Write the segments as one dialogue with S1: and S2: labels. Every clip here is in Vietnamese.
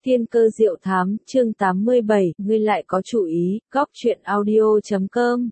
S1: Tiên cơ diệu thám, chương 87, ngươi lại có chủ ý, góc truyện audio.com.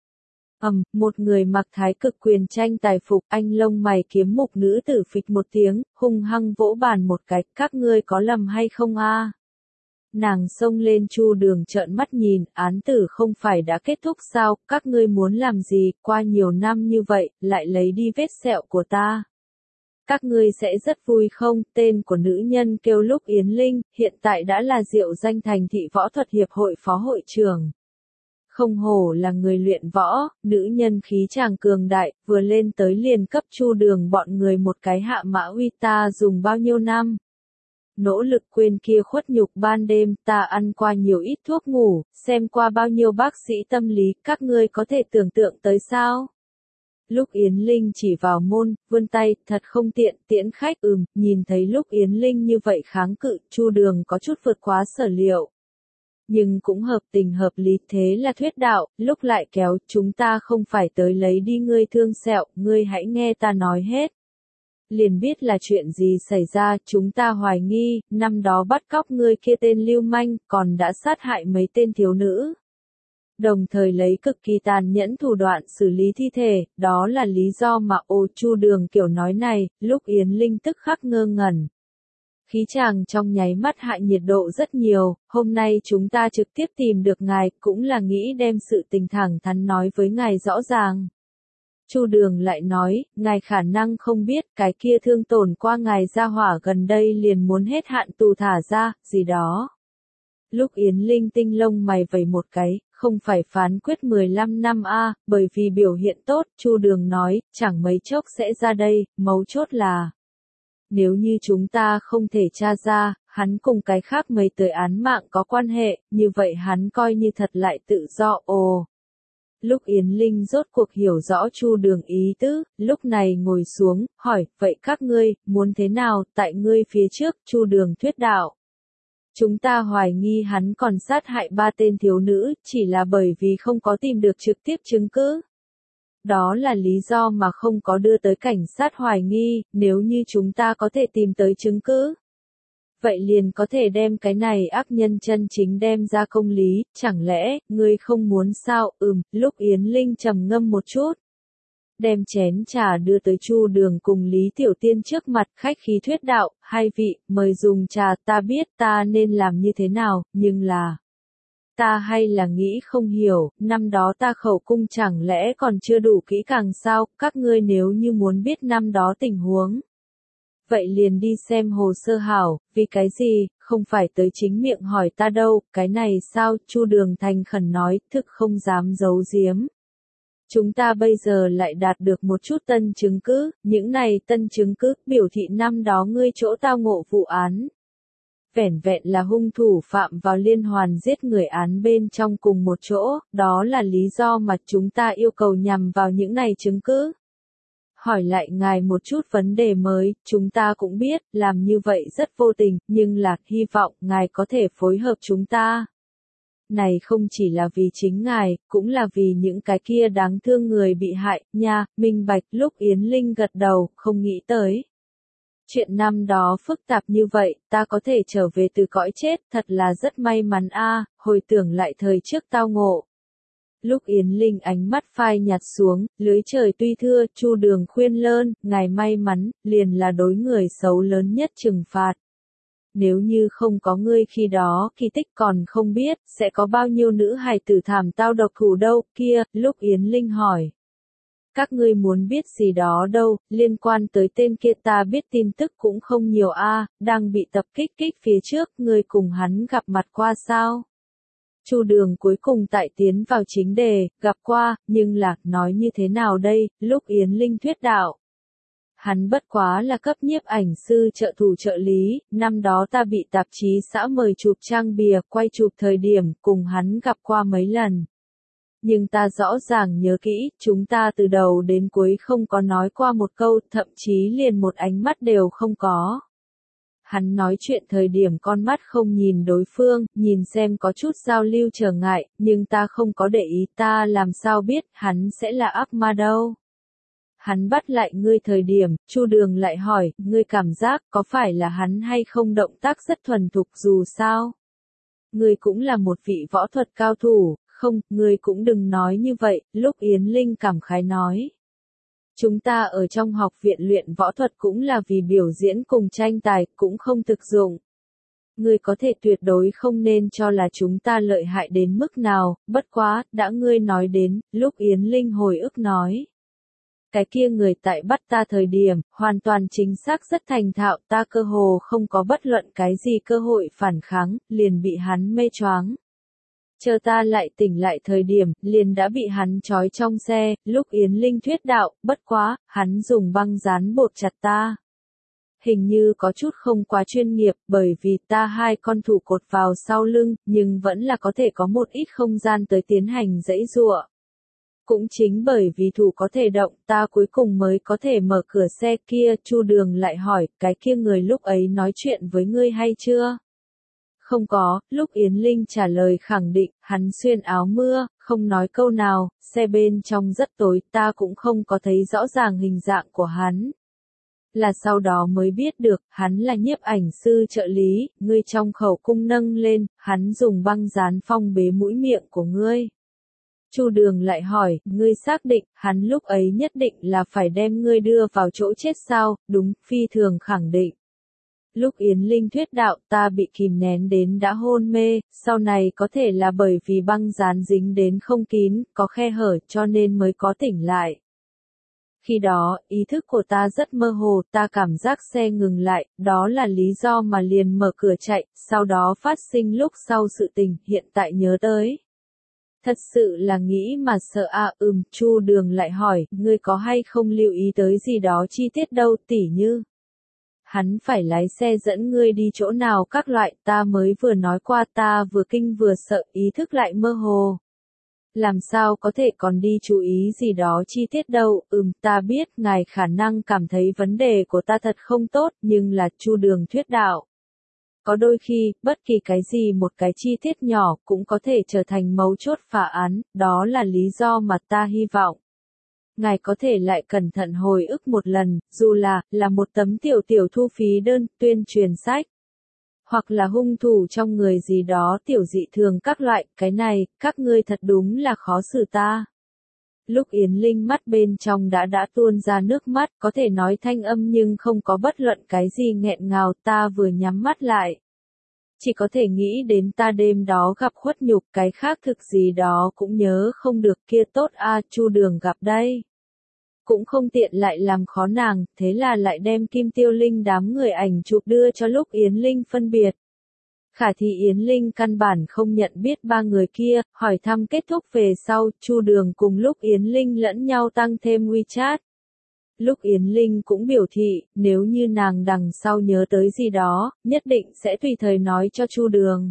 S1: Một người mặc thái cực quyền tranh tài phục, anh lông mày kiếm mục nữ tử phịch một tiếng, hung hăng vỗ bàn một cái, các ngươi có lầm hay không a? Nàng xông lên Chu Đường trợn mắt nhìn, án tử không phải đã kết thúc sao, các ngươi muốn làm gì, qua nhiều năm như vậy, lại lấy đi vết sẹo của ta. Các ngươi sẽ rất vui không? Tên của nữ nhân kêu Lúc Yến Linh, hiện tại đã là Diệu Danh Thành Thị Võ Thuật Hiệp hội phó hội trưởng. Không hổ là người luyện võ, nữ nhân khí chàng cường đại, vừa lên tới liền cấp Chu Đường bọn người một cái hạ mã uy. Ta dùng bao nhiêu năm? Nỗ lực quên kia khuất nhục ban đêm, ta ăn qua nhiều ít thuốc ngủ, xem qua bao nhiêu bác sĩ tâm lý, các ngươi có thể tưởng tượng tới sao? Lúc Yến Linh chỉ vào môn, vươn tay, thật không tiện, tiễn khách. Nhìn thấy Lúc Yến Linh như vậy kháng cự, Chu Đường có chút vượt quá sở liệu. Nhưng cũng hợp tình hợp lý, thế là thuyết đạo, lúc lại kéo, chúng ta không phải tới lấy đi ngươi thương sẹo, ngươi hãy nghe ta nói hết. Liền biết là chuyện gì xảy ra, chúng ta hoài nghi, năm đó bắt cóc ngươi kia tên lưu manh, còn đã sát hại mấy tên thiếu nữ. Đồng thời lấy cực kỳ tàn nhẫn thủ đoạn xử lý thi thể, đó là lý do mà Chu Đường kiểu nói này, Lúc Yến Linh tức khắc ngơ ngẩn. Khí chàng trong nháy mắt hạ nhiệt độ rất nhiều, hôm nay chúng ta trực tiếp tìm được ngài, cũng là nghĩ đem sự tình thẳng thắn nói với ngài rõ ràng. Chu Đường lại nói, ngài khả năng không biết, cái kia thương tổn qua ngài gia hỏa gần đây liền muốn hết hạn tù thả ra, gì đó. Lúc Yến Linh tinh lông mày vẩy một cái, không phải phán quyết 15 năm bởi vì biểu hiện tốt, Chu Đường nói, chẳng mấy chốc sẽ ra đây, mấu chốt là. Nếu như chúng ta không thể tra ra, hắn cùng cái khác mấy tới án mạng có quan hệ, như vậy hắn coi như thật lại tự do. Lúc Yến Linh rốt cuộc hiểu rõ Chu Đường ý tứ, lúc này ngồi xuống, hỏi, vậy các ngươi, muốn thế nào, tại ngươi phía trước, Chu Đường thuyết đạo. Chúng ta hoài nghi hắn còn sát hại 3 tên thiếu nữ, chỉ là bởi vì không có tìm được trực tiếp chứng cứ. Đó là lý do mà không có đưa tới cảnh sát hoài nghi, nếu như chúng ta có thể tìm tới chứng cứ. Vậy liền có thể đem cái này ác nhân chân chính đem ra công lý, chẳng lẽ, ngươi không muốn sao? Lúc Yến Linh trầm ngâm một chút. Đem chén trà đưa tới Chu Đường cùng Lý Tiểu Tiên trước mặt, khách khí thuyết đạo, hai vị, mời dùng trà, ta biết ta nên làm như thế nào, nhưng là. Ta hay là nghĩ không hiểu, năm đó ta khẩu cung chẳng lẽ còn chưa đủ kỹ càng sao, các ngươi nếu như muốn biết năm đó tình huống. Vậy liền đi xem hồ sơ hảo, vì cái gì, không phải tới chính miệng hỏi ta đâu, cái này sao, Chu Đường thành khẩn nói, thực không dám giấu giếm. Chúng ta bây giờ lại đạt được một chút tân chứng cứ, những này tân chứng cứ biểu thị năm đó ngươi chỗ tao ngộ vụ án. Vẻn vẹn là hung thủ phạm vào liên hoàn giết người án bên trong cùng một chỗ, đó là lý do mà chúng ta yêu cầu nhằm vào những này chứng cứ. Hỏi lại ngài một chút vấn đề mới, chúng ta cũng biết, làm như vậy rất vô tình, nhưng là, hy vọng ngài có thể phối hợp chúng ta. Này không chỉ là vì chính ngài, cũng là vì những cái kia đáng thương người bị hại, nha, minh bạch. Lúc Yến Linh gật đầu, không nghĩ tới. Chuyện năm đó phức tạp như vậy, ta có thể trở về từ cõi chết, thật là rất may mắn hồi tưởng lại thời trước tao ngộ. Lúc Yến Linh ánh mắt phai nhạt xuống, lưới trời tuy thưa, Chu Đường khuyên lơn, ngài may mắn, liền là đối người xấu lớn nhất trừng phạt. Nếu như không có ngươi khi đó, kỳ tích còn không biết, sẽ có bao nhiêu nữ hài tử thảm tao độc thủ đâu, kia, lúc Yến Linh hỏi. Các ngươi muốn biết gì đó đâu, liên quan tới tên kia ta biết tin tức cũng không nhiều đang bị tập kích phía trước, ngươi cùng hắn gặp mặt qua sao? Chu Đường cuối cùng tại tiến vào chính đề, gặp qua, nhưng là, nói như thế nào đây, lúc Yến Linh thuyết đạo. Hắn bất quá là cấp nhiếp ảnh sư trợ thủ trợ lý, năm đó ta bị tạp chí xã mời chụp trang bìa, quay chụp thời điểm, cùng hắn gặp qua mấy lần. Nhưng ta rõ ràng nhớ kỹ, chúng ta từ đầu đến cuối không có nói qua một câu, thậm chí liền một ánh mắt đều không có. Hắn nói chuyện thời điểm con mắt không nhìn đối phương, nhìn xem có chút giao lưu trở ngại, nhưng ta không có để ý, ta làm sao biết hắn sẽ là ác ma đâu. hắn bắt lại ngươi thời điểm, Chu Đường lại hỏi, ngươi cảm giác có phải là hắn hay không động tác rất thuần thục dù sao? Ngươi cũng là một vị võ thuật cao thủ, không, ngươi cũng đừng nói như vậy, lúc Yến Linh cảm khái nói. Chúng ta ở trong học viện luyện võ thuật cũng là vì biểu diễn cùng tranh tài, cũng không thực dụng. Ngươi có thể tuyệt đối không nên cho là chúng ta lợi hại đến mức nào, bất quá, đã ngươi nói đến, lúc Yến Linh hồi ức nói. Cái kia người tại bắt ta thời điểm, hoàn toàn chính xác rất thành thạo, ta cơ hồ không có bất luận cái gì cơ hội phản kháng, liền bị hắn mê choáng. Chờ ta lại tỉnh lại thời điểm, liền đã bị hắn trói trong xe, lúc Yến Linh thuyết đạo, bất quá, hắn dùng băng dán bột chặt ta. Hình như có chút không quá chuyên nghiệp, bởi vì ta hai con thủ cột vào sau lưng, nhưng vẫn là có thể có một ít không gian tới tiến hành giãy giụa. Cũng chính bởi vì thủ có thể động, ta cuối cùng mới có thể mở cửa xe kia, Chu Đường lại hỏi, cái kia người lúc ấy nói chuyện với ngươi hay chưa? Không có, lúc Yến Linh trả lời khẳng định, hắn xuyên áo mưa, không nói câu nào, xe bên trong rất tối, ta cũng không có thấy rõ ràng hình dạng của hắn. Là sau đó mới biết được, hắn là nhiếp ảnh sư trợ lý, ngươi trong khẩu cung nâng lên, hắn dùng băng dán phong bế mũi miệng của ngươi. Chu Đường lại hỏi, ngươi xác định, hắn lúc ấy nhất định là phải đem ngươi đưa vào chỗ chết sao? Đúng, phi thường khẳng định. Lúc Yến Linh thuyết đạo, ta bị kìm nén đến đã hôn mê, sau này có thể là bởi vì băng dán dính đến không kín, có khe hở cho nên mới có tỉnh lại. Khi đó, ý thức của ta rất mơ hồ, ta cảm giác xe ngừng lại, đó là lý do mà liền mở cửa chạy, sau đó phát sinh lúc sau sự tình, hiện tại nhớ tới. Thật sự là nghĩ mà sợ à, Chu Đường lại hỏi, ngươi có hay không lưu ý tới gì đó chi tiết đâu, tỉ như. Hắn phải lái xe dẫn ngươi đi chỗ nào các loại, ta mới vừa nói qua, ta vừa kinh vừa sợ, ý thức lại mơ hồ. Làm sao có thể còn đi chú ý gì đó chi tiết đâu, ta biết, ngài khả năng cảm thấy vấn đề của ta thật không tốt, nhưng là, Chu Đường thuyết đạo. Có đôi khi, bất kỳ cái gì một cái chi tiết nhỏ cũng có thể trở thành mấu chốt phá án, đó là lý do mà ta hy vọng. Ngài có thể lại cẩn thận hồi ức một lần, dù là một tấm tiểu thu phí đơn, tuyên truyền sách. Hoặc là hung thủ trong người gì đó tiểu dị thường các loại, cái này, các ngươi thật đúng là khó xử ta. Lúc Yến Linh mắt bên trong đã tuôn ra nước mắt, có thể nói thanh âm nhưng không có bất luận cái gì nghẹn ngào, ta vừa nhắm mắt lại. Chỉ có thể nghĩ đến ta đêm đó gặp khuất nhục, cái khác thực gì đó cũng nhớ không được, kia tốt a, Chu Đường gặp đây. Cũng không tiện lại làm khó nàng, thế là lại đem Kim Tiêu Linh đám người ảnh chụp đưa cho lúc Yến Linh phân biệt. Khả thì Yến Linh căn bản không nhận biết ba người kia, hỏi thăm kết thúc về sau, Chu Đường cùng lúc Yến Linh lẫn nhau tăng thêm WeChat. Lúc Yến Linh cũng biểu thị, nếu như nàng đằng sau nhớ tới gì đó, nhất định sẽ tùy thời nói cho Chu Đường.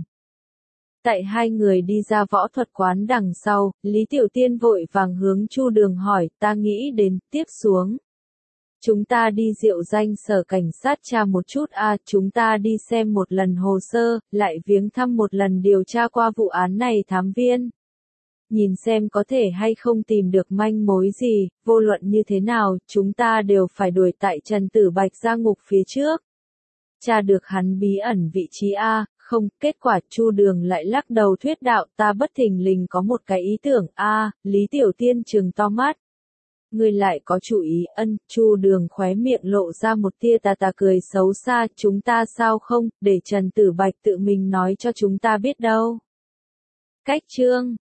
S1: Tại hai người đi ra võ thuật quán đằng sau, Lý Tiểu Tiên vội vàng hướng Chu Đường hỏi, ta nghĩ đến, tiếp xuống. Chúng ta đi Diệu Danh sở cảnh sát tra một chút chúng ta đi xem một lần hồ sơ, lại viếng thăm một lần điều tra qua vụ án này thám viên. Nhìn xem có thể hay không tìm được manh mối gì, vô luận như thế nào, chúng ta đều phải đuổi tại Trần Tử Bạch ra ngục phía trước. Tra được hắn bí ẩn vị trí không, kết quả Chu Đường lại lắc đầu thuyết đạo, ta bất thình lình có một cái ý tưởng Lý Tiểu Tiên trừng to mắt. Ngươi lại có chủ ý, Chu Đường khóe miệng lộ ra một tia tà cười xấu xa, chúng ta sao không, để Trần Tử Bạch tự mình nói cho chúng ta biết đâu. Cách chương